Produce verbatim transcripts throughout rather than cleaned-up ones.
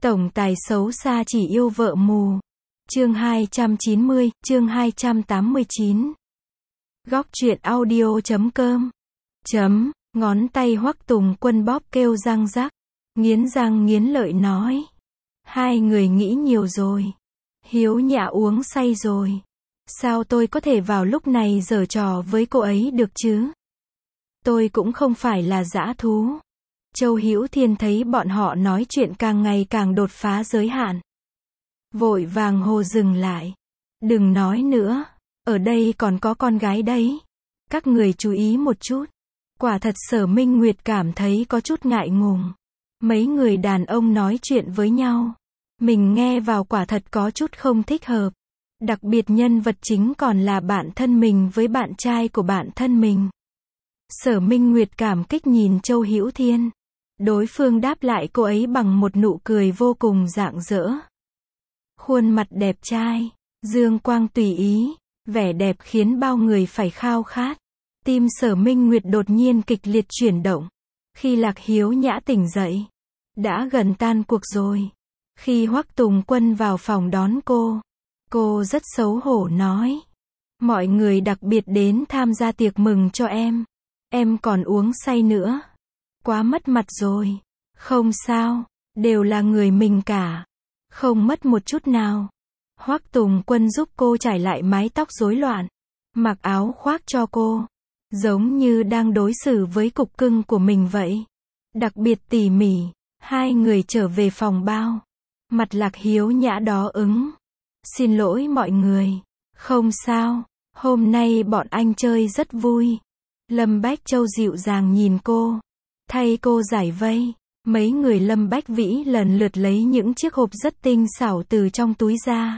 Tổng tài xấu xa chỉ yêu vợ mù. Chương hai trăm chín mươi, chương hai trăm tám mươi chín. Góc truyện audio chấm com. Chấm, ngón tay Hoắc Tùng Quân bóp kêu răng rắc. Nghiến răng nghiến lợi nói. Hai người nghĩ nhiều rồi. Hiếu Nhã uống say rồi. Sao tôi có thể vào lúc này giở trò với cô ấy được chứ? Tôi cũng không phải là dã thú. Châu Hữu Thiên thấy bọn họ nói chuyện càng ngày càng đột phá giới hạn. Vội vàng hô dừng lại. Đừng nói nữa. Ở đây còn có con gái đấy. Các người chú ý một chút. Quả thật Sở Minh Nguyệt cảm thấy có chút ngại ngùng. Mấy người đàn ông nói chuyện với nhau. Mình nghe vào quả thật có chút không thích hợp. Đặc biệt nhân vật chính còn là bạn thân mình với bạn trai của bạn thân mình. Sở Minh Nguyệt cảm kích nhìn Châu Hữu Thiên. Đối phương đáp lại cô ấy bằng một nụ cười vô cùng rạng rỡ. Khuôn mặt đẹp trai, dương quang tùy ý, vẻ đẹp khiến bao người phải khao khát. Tim Sở Minh Nguyệt đột nhiên kịch liệt chuyển động. Khi Lạc Hiếu Nhã tỉnh dậy, đã gần tan cuộc rồi. Khi Hoắc Tùng Quân vào phòng đón cô, cô rất xấu hổ nói. Mọi người đặc biệt đến tham gia tiệc mừng cho em. Em còn uống say nữa. Quá mất mặt rồi. Không sao, đều là người mình cả. Không mất một chút nào. Hoắc Tùng Quân giúp cô trải lại mái tóc rối loạn. Mặc áo khoác cho cô. Giống như đang đối xử với cục cưng của mình vậy. Đặc biệt tỉ mỉ. Hai người trở về phòng bao. Mặt Lạc Hiếu Nhã đó ứng. Xin lỗi mọi người. Không sao. Hôm nay bọn anh chơi rất vui. Lâm Bách Châu dịu dàng nhìn cô. Thay cô giải vây. Mấy người Lâm Bách Vĩ lần lượt lấy những chiếc hộp rất tinh xảo từ trong túi ra.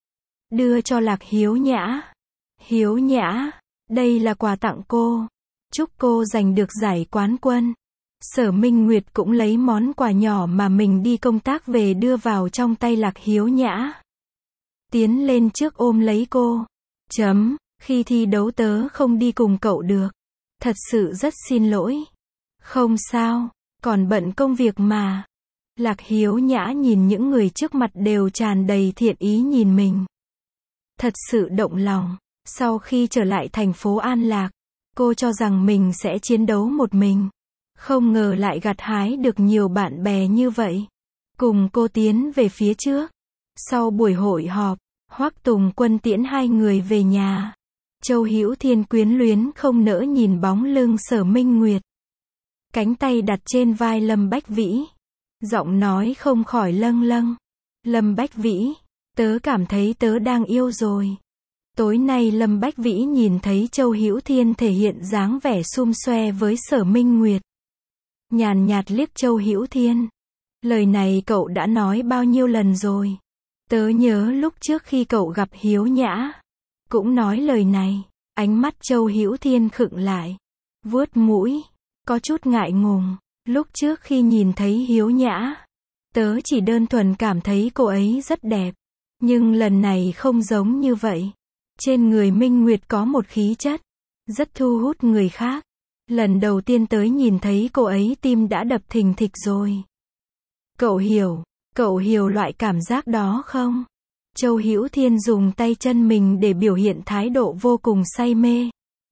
Đưa cho Lạc Hiếu Nhã. Hiếu Nhã, đây là quà tặng cô. Chúc cô giành được giải quán quân. Sở Minh Nguyệt cũng lấy món quà nhỏ mà mình đi công tác về đưa vào trong tay Lạc Hiếu Nhã. Tiến lên trước ôm lấy cô. Chấm, khi thi đấu tớ không đi cùng cậu được. Thật sự rất xin lỗi. Không sao, còn bận công việc mà. Lạc Hiếu Nhã nhìn những người trước mặt đều tràn đầy thiện ý nhìn mình. Thật sự động lòng. Sau khi trở lại thành phố An Lạc, cô cho rằng mình sẽ chiến đấu một mình. Không ngờ lại gặt hái được nhiều bạn bè như vậy. Cùng cô tiến về phía trước. Sau buổi hội họp, Hoắc Tùng Quân tiễn hai người về nhà. Châu Hữu Thiên quyến luyến không nỡ nhìn bóng lưng Sở Minh Nguyệt. Cánh tay đặt trên vai Lâm Bách Vĩ. Giọng nói không khỏi lâng lâng. Lâm Bách Vĩ, tớ cảm thấy tớ đang yêu rồi. Tối nay Lâm Bách Vĩ nhìn thấy Châu Hữu Thiên thể hiện dáng vẻ sum xoe với Sở Minh Nguyệt. Nhàn nhạt liếc Châu Hữu Thiên. Lời này cậu đã nói bao nhiêu lần rồi. Tớ nhớ lúc trước khi cậu gặp Hiếu Nhã. Cũng nói lời này. Ánh mắt Châu Hữu Thiên khựng lại. Vuốt mũi. Có chút ngại ngùng. Lúc trước khi nhìn thấy Hiếu Nhã. Tớ chỉ đơn thuần cảm thấy cô ấy rất đẹp. Nhưng lần này không giống như vậy. Trên người Minh Nguyệt có một khí chất. Rất thu hút người khác. Lần đầu tiên tới nhìn thấy cô ấy tim đã đập thình thịch rồi. Cậu hiểu. Cậu hiểu loại cảm giác đó không? Châu Hữu Thiên dùng tay chân mình để biểu hiện thái độ vô cùng say mê.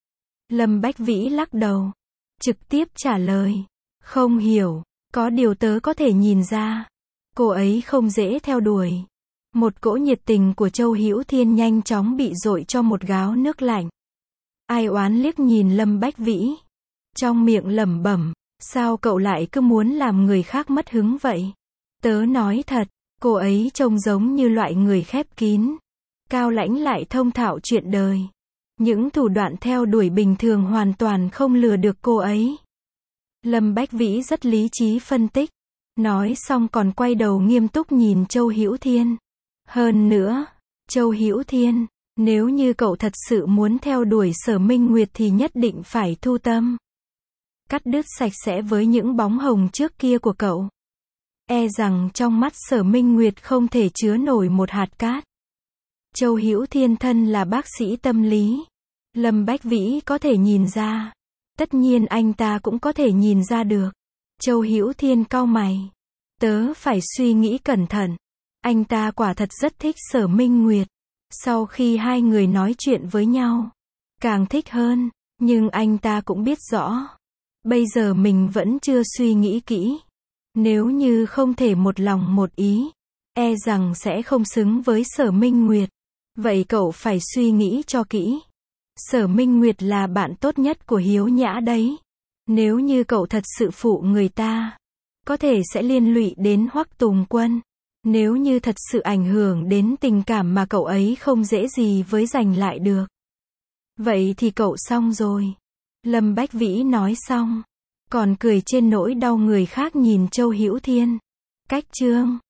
Lâm Bách Vĩ lắc đầu. Trực tiếp trả lời. Không hiểu. Có điều tớ có thể nhìn ra. Cô ấy không dễ theo đuổi. Một cỗ nhiệt tình của Châu Hữu Thiên nhanh chóng bị dội cho một gáo nước lạnh. Ai oán liếc nhìn Lâm Bách Vĩ. Trong miệng lẩm bẩm. Sao cậu lại cứ muốn làm người khác mất hứng vậy? Tớ nói thật. Cô ấy trông giống như loại người khép kín. Cao lãnh lại thông thạo chuyện đời. Những thủ đoạn theo đuổi bình thường hoàn toàn không lừa được cô ấy. Lâm Bách Vĩ rất lý trí phân tích. Nói xong còn quay đầu nghiêm túc nhìn Châu Hữu Thiên. Hơn nữa, Châu Hữu Thiên, nếu như cậu thật sự muốn theo đuổi Sở Minh Nguyệt thì nhất định phải thu tâm. Cắt đứt sạch sẽ với những bóng hồng trước kia của cậu. E rằng trong mắt Sở Minh Nguyệt không thể chứa nổi một hạt cát. Châu Hữu Thiên thân là bác sĩ tâm lý. Lâm Bách Vĩ có thể nhìn ra. Tất nhiên anh ta cũng có thể nhìn ra được. Châu Hữu Thiên cau mày. Tớ phải suy nghĩ cẩn thận. Anh ta quả thật rất thích Sở Minh Nguyệt. Sau khi hai người nói chuyện với nhau, càng thích hơn, nhưng anh ta cũng biết rõ. Bây giờ mình vẫn chưa suy nghĩ kỹ. Nếu như không thể một lòng một ý, e rằng sẽ không xứng với Sở Minh Nguyệt. Vậy cậu phải suy nghĩ cho kỹ. Sở Minh Nguyệt là bạn tốt nhất của Hiếu Nhã đấy. Nếu như cậu thật sự phụ người ta, có thể sẽ liên lụy đến Hoắc Tùng Quân. Nếu như thật sự ảnh hưởng đến tình cảm mà cậu ấy không dễ gì với giành lại được. Vậy thì cậu xong rồi. Lâm Bách Vĩ nói xong, còn cười trên nỗi đau người khác nhìn Châu Hữu Thiên. Cách chương